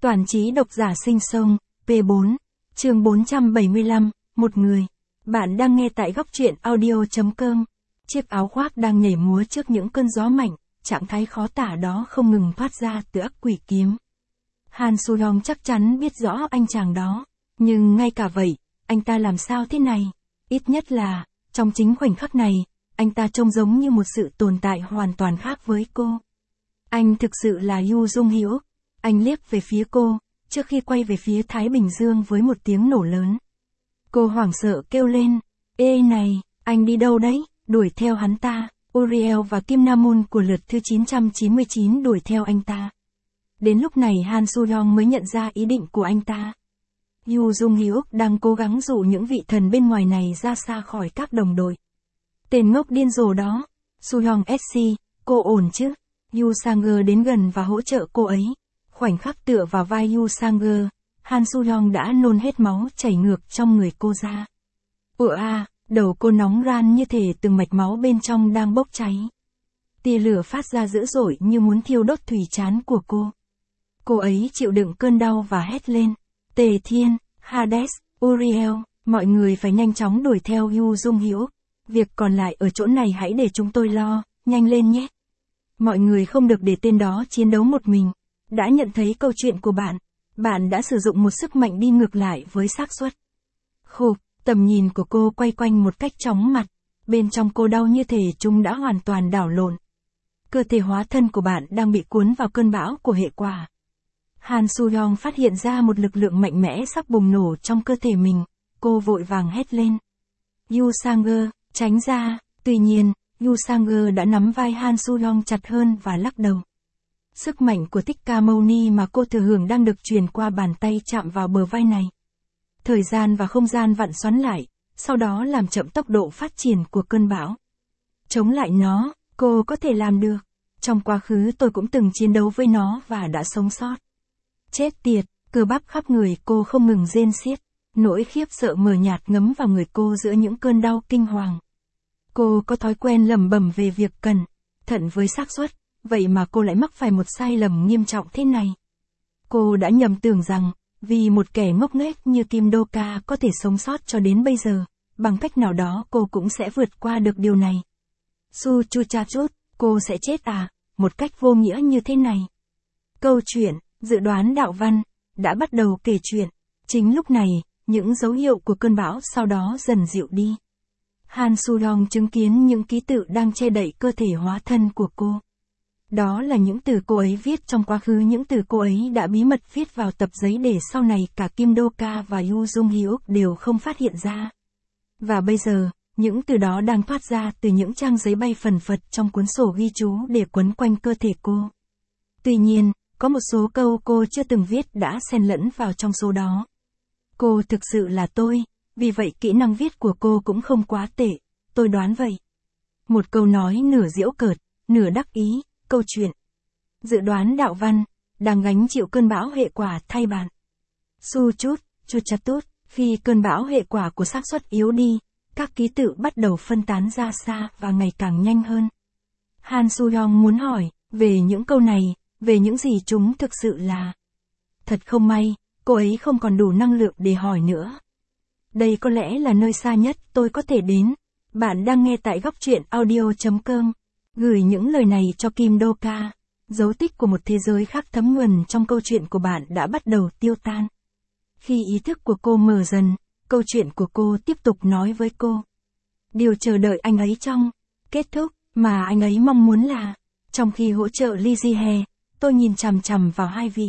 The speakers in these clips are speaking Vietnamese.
Toàn trí độc giả sinh sông, P4, chương 475, một người. Bạn đang nghe tại góc truyện audio.com. Chiếc áo khoác đang nhảy múa trước những cơn gió mạnh, trạng thái khó tả đó không ngừng thoát ra từ ắc quỷ kiếm. Han Soo-yong chắc chắn biết rõ anh chàng đó, nhưng ngay cả vậy, anh ta làm sao thế này? Ít nhất là, trong chính khoảnh khắc này, anh ta trông giống như một sự tồn tại hoàn toàn khác với cô. Anh thực sự là Yoo Jung-hyuk. Anh liếc về phía cô, trước khi quay về phía Thái Bình Dương với một tiếng nổ lớn. Cô hoảng sợ kêu lên, ê này, anh đi đâu đấy? Đuổi theo hắn ta. Uriel và Kim Nam-un của lượt thứ 999 đuổi theo anh ta. Đến lúc này Han Soo-yong mới nhận ra ý định của anh ta. Yoo Jung-hyuk đang cố gắng dụ những vị thần bên ngoài này ra xa khỏi các đồng đội. Tên ngốc điên rồ đó. Soo-yong SC, cô ổn chứ? Yoo Sang-geum đến gần và hỗ trợ cô ấy. Khoảnh khắc tựa vào vai Yoo Sang-geum, Han Soo-yong đã nôn hết máu chảy ngược trong người cô ra. Ủa à, đầu cô nóng ran như thể từng mạch máu bên trong đang bốc cháy. Tia lửa phát ra dữ dội như muốn thiêu đốt thùy trán của cô. Cô ấy chịu đựng cơn đau và hét lên. Tề Thiên, Hades, Uriel, mọi người phải nhanh chóng đuổi theo Yoo Jung-hyuk. Việc còn lại ở chỗ này hãy để chúng tôi lo, nhanh lên nhé. Mọi người không được để tên đó chiến đấu một mình. Đã nhận thấy câu chuyện của bạn. Bạn đã sử dụng một sức mạnh đi ngược lại với xác suất. Khục, tầm nhìn của cô quay quanh một cách chóng mặt. Bên trong cô đau như thể chúng đã hoàn toàn đảo lộn. Cơ thể hóa thân của bạn đang bị cuốn vào cơn bão của hệ quả. Han Soo-yong phát hiện ra một lực lượng mạnh mẽ sắp bùng nổ trong cơ thể mình. Cô vội vàng hét lên. Yoo Sang-geum, tránh ra. Tuy nhiên, Yoo Sang-geum đã nắm vai Han Soo-yong chặt hơn và lắc đầu. Sức mạnh của Thích Ca Mâu Ni mà cô thừa hưởng đang được truyền qua bàn tay chạm vào bờ vai này. Thời gian và không gian vặn xoắn lại, sau đó làm chậm tốc độ phát triển của cơn bão. Chống lại nó, cô có thể làm được. Trong quá khứ tôi cũng từng chiến đấu với nó và đã sống sót. Chết tiệt, cơ bắp khắp người cô không ngừng rên xiết. Nỗi khiếp sợ mờ nhạt ngấm vào người cô giữa những cơn đau kinh hoàng. Cô có thói quen lẩm bẩm về việc cẩn thận với xác suất. Vậy mà cô lại mắc phải một sai lầm nghiêm trọng thế này. Cô đã nhầm tưởng rằng, vì một kẻ ngốc nghếch như Kim Do-ka có thể sống sót cho đến bây giờ, bằng cách nào đó cô cũng sẽ vượt qua được điều này. Su Chu Cha Chút, cô sẽ chết à, một cách vô nghĩa như thế này. Câu chuyện, dự đoán đạo văn, đã bắt đầu kể chuyện. Chính lúc này, những dấu hiệu của cơn bão sau đó dần dịu đi. Han Soo-yong chứng kiến những ký tự đang che đậy cơ thể hóa thân của cô. Đó là những từ cô ấy viết trong quá khứ, những từ cô ấy đã bí mật viết vào tập giấy để sau này cả Kim Do-ka và Yoo Jung-hyuk đều không phát hiện ra. Và bây giờ, những từ đó đang thoát ra từ những trang giấy bay phần phật trong cuốn sổ ghi chú để quấn quanh cơ thể cô. Tuy nhiên, có một số câu cô chưa từng viết đã xen lẫn vào trong số đó. Cô thực sự là tôi, vì vậy kỹ năng viết của cô cũng không quá tệ, tôi đoán vậy. Một câu nói nửa giễu cợt, nửa đắc ý. Câu chuyện, dự đoán đạo văn, đang gánh chịu cơn bão hệ quả thay bạn. Su Chút, Chu Cha Tút, khi cơn bão hệ quả của xác suất yếu đi, các ký tự bắt đầu phân tán ra xa và ngày càng nhanh hơn. Han Soo-yong muốn hỏi, về những câu này, về những gì chúng thực sự là. Thật không may, cô ấy không còn đủ năng lượng để hỏi nữa. Đây có lẽ là nơi xa nhất tôi có thể đến. Bạn đang nghe tại góc truyện audio.com. Gửi những lời này cho Kim Do-ka. Dấu tích của một thế giới khác thấm nhuần trong câu chuyện của bạn đã bắt đầu tiêu tan. Khi ý thức của cô mở dần, câu chuyện của cô tiếp tục nói với cô. Điều chờ đợi anh ấy trong kết thúc mà anh ấy mong muốn là, trong khi hỗ trợ Lee Ji-hye, tôi nhìn chằm chằm vào hai vị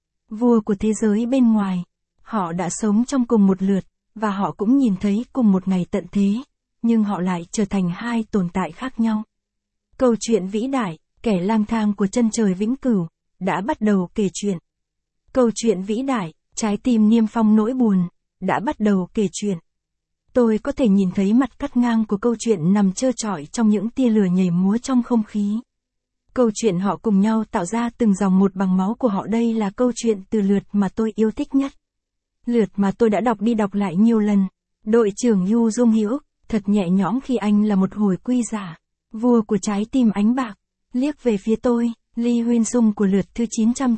vua của thế giới bên ngoài. Họ đã sống trong cùng một lượt, và họ cũng nhìn thấy cùng một ngày tận thế, nhưng họ lại trở thành hai tồn tại khác nhau. Câu chuyện vĩ đại, kẻ lang thang của chân trời vĩnh cửu, đã bắt đầu kể chuyện. Câu chuyện vĩ đại, trái tim niêm phong nỗi buồn, đã bắt đầu kể chuyện. Tôi có thể nhìn thấy mặt cắt ngang của câu chuyện nằm trơ trọi trong những tia lửa nhảy múa trong không khí. Câu chuyện họ cùng nhau tạo ra từng dòng một bằng máu của họ. Đây là câu chuyện từ lượt mà tôi yêu thích nhất. Lượt mà tôi đã đọc đi đọc lại nhiều lần. Đội trưởng Yoo Jung-hyuk, thật nhẹ nhõm khi anh là một hồi quy giả. Vua của trái tim ánh bạc, liếc về phía tôi, Lee Huyên Sung của lượt thư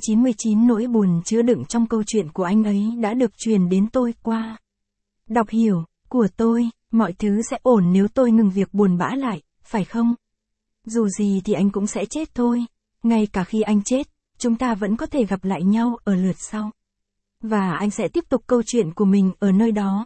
999 nỗi buồn chứa đựng trong câu chuyện của anh ấy đã được truyền đến tôi qua đọc hiểu của tôi, mọi thứ sẽ ổn nếu tôi ngừng việc buồn bã lại, phải không? Dù gì thì anh cũng sẽ chết thôi, ngay cả khi anh chết, chúng ta vẫn có thể gặp lại nhau ở lượt sau. Và anh sẽ tiếp tục câu chuyện của mình ở nơi đó.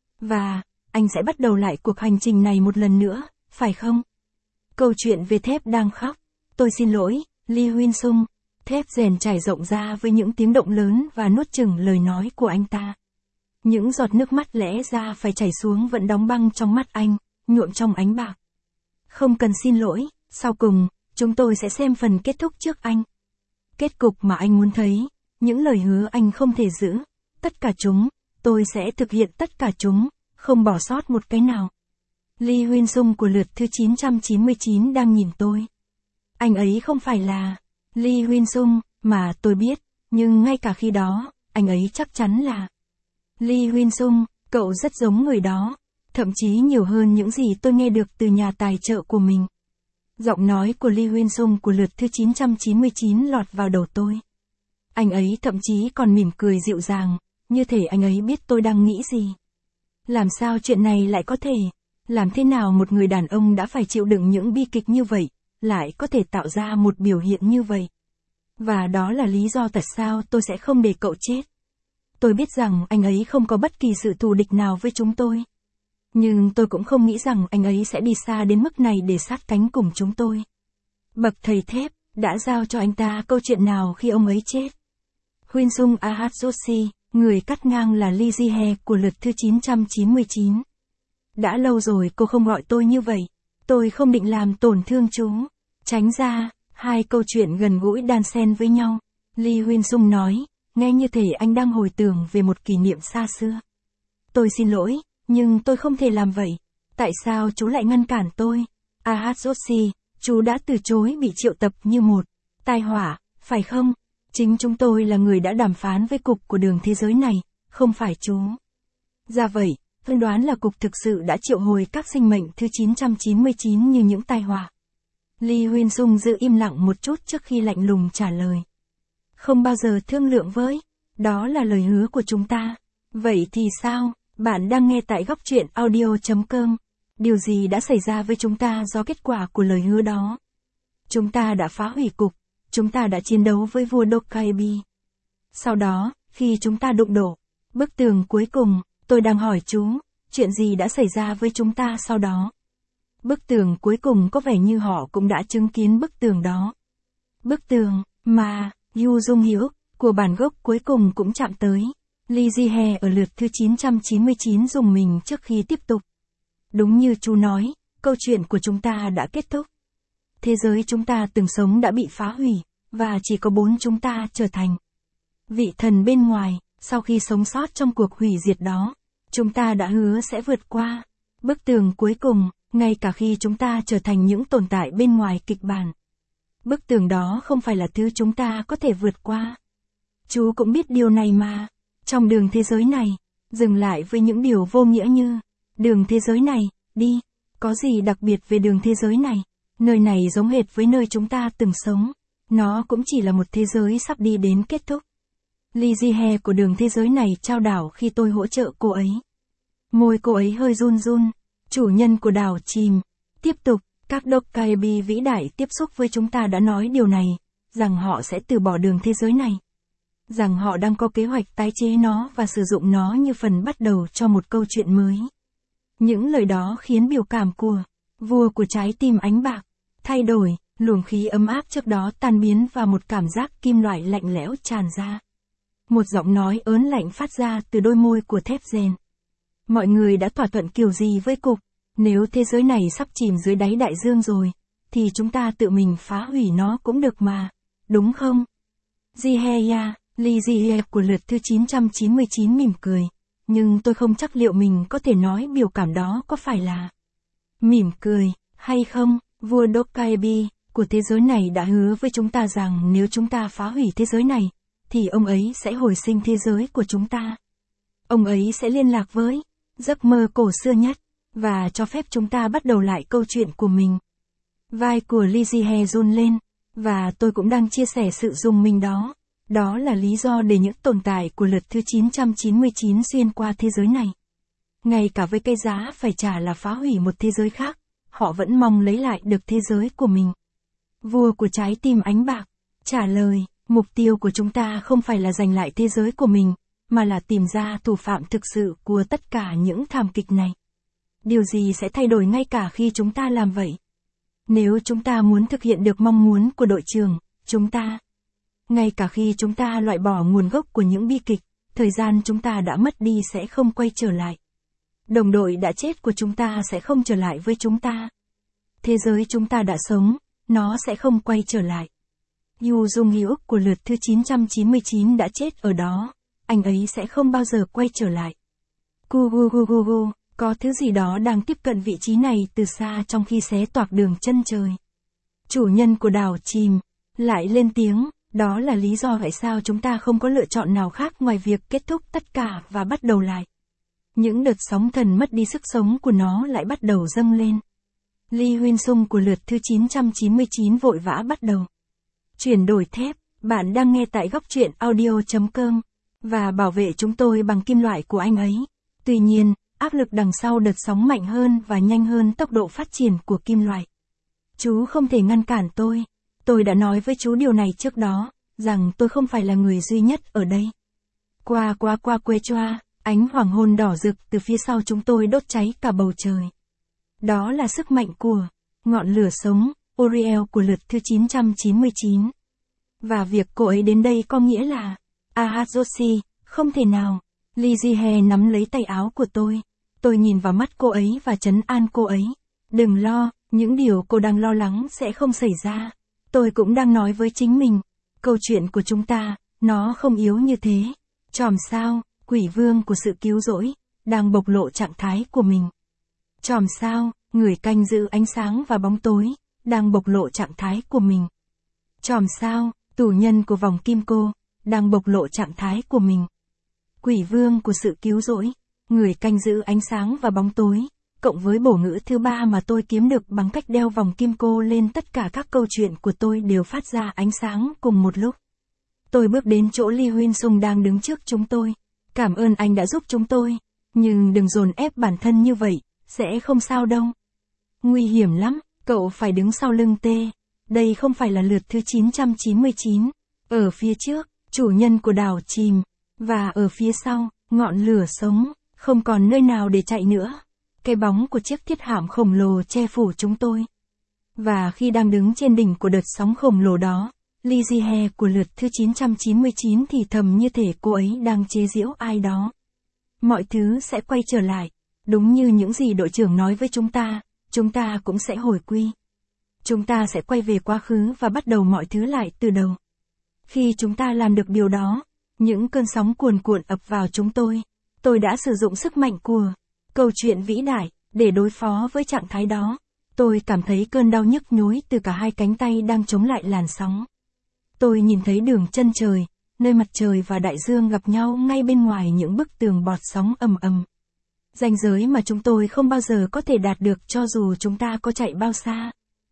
Và, anh sẽ bắt đầu lại cuộc hành trình này một lần nữa, phải không? Câu chuyện về thép đang khóc. Tôi xin lỗi, Lee Huyên Sung. Thép rèn trải rộng ra với những tiếng động lớn và nuốt chửng lời nói của anh ta. Những giọt nước mắt lẽ ra phải chảy xuống vẫn đóng băng trong mắt anh, nhuộm trong ánh bạc. Không cần xin lỗi, sau cùng, chúng tôi sẽ xem phần kết thúc trước anh. Kết cục mà anh muốn thấy, những lời hứa anh không thể giữ, tất cả chúng, tôi sẽ thực hiện tất cả chúng, không bỏ sót một cái nào. Lee Huyên Sung của lượt thư 999 đang nhìn tôi. Anh ấy không phải là Lee Huyên Sung, mà tôi biết, nhưng ngay cả khi đó, anh ấy chắc chắn là Lee Huyên Sung, cậu rất giống người đó, thậm chí nhiều hơn những gì tôi nghe được từ nhà tài trợ của mình. Giọng nói của Lee Huyên Sung của lượt thư 999 lọt vào đầu tôi. Anh ấy thậm chí còn mỉm cười dịu dàng, như thể anh ấy biết tôi đang nghĩ gì. Làm sao chuyện này lại có thể? Làm thế nào một người đàn ông đã phải chịu đựng những bi kịch như vậy, lại có thể tạo ra một biểu hiện như vậy? Và đó là lý do tại sao tôi sẽ không để cậu chết. Tôi biết rằng anh ấy không có bất kỳ sự thù địch nào với chúng tôi. Nhưng tôi cũng không nghĩ rằng anh ấy sẽ đi xa đến mức này để sát cánh cùng chúng tôi. Bậc thầy thép đã giao cho anh ta câu chuyện nào khi ông ấy chết? Huyên Sung Ahat Joshi, người cắt ngang là Lee Ji-hye của lượt thư 999. Đã lâu rồi cô không gọi tôi như vậy. Tôi không định làm tổn thương chú. Tránh ra, hai câu chuyện gần gũi đan xen với nhau. Lee Huyên Sung nói, nghe như thể anh đang hồi tưởng về một kỷ niệm xa xưa. Tôi xin lỗi, nhưng tôi không thể làm vậy. Tại sao chú lại ngăn cản tôi? Ahat Joshi, chú đã từ chối bị triệu tập như một tai họa, phải không? Chính chúng tôi là người đã đàm phán với cục của đường thế giới này, không phải chú. Ra vậy, tôi đoán là cục thực sự đã triệu hồi các sinh mệnh thứ 999 như những tai họa. Lee Huyên Sung giữ im lặng một chút trước khi lạnh lùng trả lời. Không bao giờ thương lượng với, đó là lời hứa của chúng ta. Vậy thì sao? Bạn đang nghe tại góc truyện audio.com. Điều gì đã xảy ra với chúng ta do kết quả của lời hứa đó? Chúng ta đã phá hủy cục. Chúng ta đã chiến đấu với vua Dokkaebi. Sau đó, khi chúng ta đụng đổ bức tường cuối cùng, tôi đang hỏi chú, chuyện gì đã xảy ra với chúng ta sau đó? Bức tường cuối cùng có vẻ như họ cũng đã chứng kiến bức tường đó. Bức tường mà Yu Jung Hyuk của bản gốc cuối cùng cũng chạm tới. Lee Ji-hye ở lượt thư 999 dùng mình trước khi tiếp tục. Đúng như chú nói, câu chuyện của chúng ta đã kết thúc. Thế giới chúng ta từng sống đã bị phá hủy, và chỉ có 4 chúng ta trở thành vị thần bên ngoài. Sau khi sống sót trong cuộc hủy diệt đó, chúng ta đã hứa sẽ vượt qua bức tường cuối cùng, ngay cả khi chúng ta trở thành những tồn tại bên ngoài kịch bản. Bức tường đó không phải là thứ chúng ta có thể vượt qua. Chú cũng biết điều này mà. Trong đường thế giới này, dừng lại với những điều vô nghĩa như đường thế giới này, đi. Có gì đặc biệt về đường thế giới này? Nơi này giống hệt với nơi chúng ta từng sống. Nó cũng chỉ là một thế giới sắp đi đến kết thúc. Lee Ji-hye của đường thế giới này trao đảo khi tôi hỗ trợ cô ấy. Môi cô ấy hơi run run. Chủ nhân của đảo chìm. Tiếp tục, các Dokkaebi vĩ đại tiếp xúc với chúng ta đã nói điều này, rằng họ sẽ từ bỏ đường thế giới này. Rằng họ đang có kế hoạch tái chế nó và sử dụng nó như phần bắt đầu cho một câu chuyện mới. Những lời đó khiến biểu cảm của vua của trái tim ánh bạc thay đổi, luồng khí ấm áp trước đó tan biến và một cảm giác kim loại lạnh lẽo tràn ra. Một giọng nói ớn lạnh phát ra từ đôi môi của thép rèn. Mọi người đã thỏa thuận kiểu gì với cục? Nếu thế giới này sắp chìm dưới đáy đại dương rồi, thì chúng ta tự mình phá hủy nó cũng được mà, đúng không? Ji-hye, Lee Ji-hye của lượt thư 999 mỉm cười, nhưng tôi không chắc liệu mình có thể nói biểu cảm đó có phải là mỉm cười, hay không. Vua Dokkaebi của thế giới này đã hứa với chúng ta rằng nếu chúng ta phá hủy thế giới này, thì ông ấy sẽ hồi sinh thế giới của chúng ta. Ông ấy sẽ liên lạc với giấc mơ cổ xưa nhất, và cho phép chúng ta bắt đầu lại câu chuyện của mình. Vai của Lee Ji-hye run lên, Và tôi cũng đang chia sẻ sự rùng mình đó. Đó là lý do để những tồn tại của lượt thứ 999 xuyên qua thế giới này. Ngay cả với cái giá phải trả là phá hủy một thế giới khác, họ vẫn mong lấy lại được thế giới của mình. Vua của trái tim ánh bạc trả lời, mục tiêu của chúng ta không phải là giành lại thế giới của mình, mà là tìm ra thủ phạm thực sự của tất cả những thảm kịch này. Điều gì sẽ thay đổi ngay cả khi chúng ta làm vậy? Nếu chúng ta muốn thực hiện được mong muốn của đội trưởng, chúng ta, ngay cả khi chúng ta loại bỏ nguồn gốc của những bi kịch, thời gian chúng ta đã mất đi sẽ không quay trở lại. Đồng đội đã chết của chúng ta sẽ không trở lại với chúng ta. Thế giới chúng ta đã sống, nó sẽ không quay trở lại. Yu Dung Hyuk của lượt thứ 999 đã chết ở đó, anh ấy sẽ không bao giờ quay trở lại. Gugugugugu, có thứ gì đó đang tiếp cận vị trí này từ xa trong khi xé toạc đường chân trời. Chủ nhân của đảo chìm, lại lên tiếng, đó là lý do tại sao chúng ta không có lựa chọn nào khác ngoài việc kết thúc tất cả và bắt đầu lại. Những đợt sóng thần mất đi sức sống của nó lại bắt đầu dâng lên. Lee Huyên Sung của lượt thứ 999 vội vã bắt đầu. Chuyển đổi thép, bạn đang nghe tại góc truyện audio.com, và bảo vệ chúng tôi bằng kim loại của anh ấy. Tuy nhiên, áp lực đằng sau đợt sóng mạnh hơn và nhanh hơn tốc độ phát triển của kim loại. Chú không thể ngăn cản tôi. Tôi đã nói với chú điều này trước đó, rằng tôi không phải là người duy nhất ở đây. Qua quê choa, ánh hoàng hôn đỏ rực từ phía sau chúng tôi đốt cháy cả bầu trời. Đó là sức mạnh của ngọn lửa sống, Uriel của lượt thứ 999. Và việc cô ấy đến đây có nghĩa là, Ahazoshi, không thể nào. Lee Ji-hye nắm lấy tay áo của tôi. Tôi nhìn vào mắt cô ấy và trấn an cô ấy. Đừng lo, những điều cô đang lo lắng sẽ không xảy ra. Tôi cũng đang nói với chính mình. Câu chuyện của chúng ta, nó không yếu như thế. Chòm sao, quỷ vương của sự cứu rỗi, đang bộc lộ trạng thái của mình. Chòm sao, người canh giữ ánh sáng và bóng tối, đang bộc lộ trạng thái của mình. Chòm sao, tù nhân của vòng kim cô, đang bộc lộ trạng thái của mình. Quỷ vương của sự cứu rỗi, người canh giữ ánh sáng và bóng tối, cộng với bổ ngữ thứ ba mà tôi kiếm được bằng cách đeo vòng kim cô lên tất cả các câu chuyện của tôi đều phát ra ánh sáng cùng một lúc. Tôi bước đến chỗ Lee Huyên Sung đang đứng trước chúng tôi. Cảm ơn anh đã giúp chúng tôi, nhưng đừng dồn ép bản thân như vậy, sẽ không sao đâu. Nguy hiểm lắm, cậu phải đứng sau lưng tê. Đây không phải là lượt thứ 999. Ở phía trước, chủ nhân của đảo chìm. Và ở phía sau, ngọn lửa sống, không còn nơi nào để chạy nữa. Cái bóng của chiếc thiết hạm khổng lồ che phủ chúng tôi. Và khi đang đứng trên đỉnh của đợt sóng khổng lồ đó, Lee Ji-hye của lượt thứ 999 thì thầm như thể cô ấy đang chế giễu ai đó. Mọi thứ sẽ quay trở lại, đúng như những gì đội trưởng nói với chúng ta cũng sẽ hồi quy. Chúng ta sẽ quay về quá khứ và bắt đầu mọi thứ lại từ đầu. Khi chúng ta làm được điều đó, những cơn sóng cuồn cuộn ập vào chúng tôi. Tôi đã sử dụng sức mạnh của câu chuyện vĩ đại để đối phó với trạng thái đó. Tôi cảm thấy cơn đau nhức nhối từ cả hai cánh tay đang chống lại làn sóng. Tôi nhìn thấy đường chân trời, nơi mặt trời và đại dương gặp nhau ngay bên ngoài những bức tường bọt sóng ầm ầm. Ranh giới mà chúng tôi không bao giờ có thể đạt được cho dù chúng ta có chạy bao xa.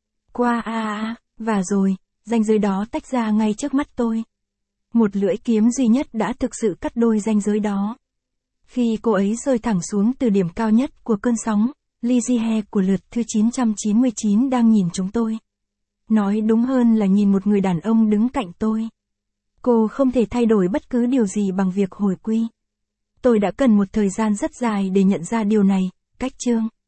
Và rồi, ranh giới đó tách ra ngay trước mắt tôi. Một lưỡi kiếm duy nhất đã thực sự cắt đôi ranh giới đó. Khi cô ấy rơi thẳng xuống từ điểm cao nhất của cơn sóng, Lee Ji-hye của lượt thứ 999 đang nhìn chúng tôi. Nói đúng hơn là nhìn một người đàn ông đứng cạnh tôi. Cô không thể thay đổi bất cứ điều gì bằng việc hồi quy. Tôi đã cần một thời gian rất dài để nhận ra điều này, cách chương.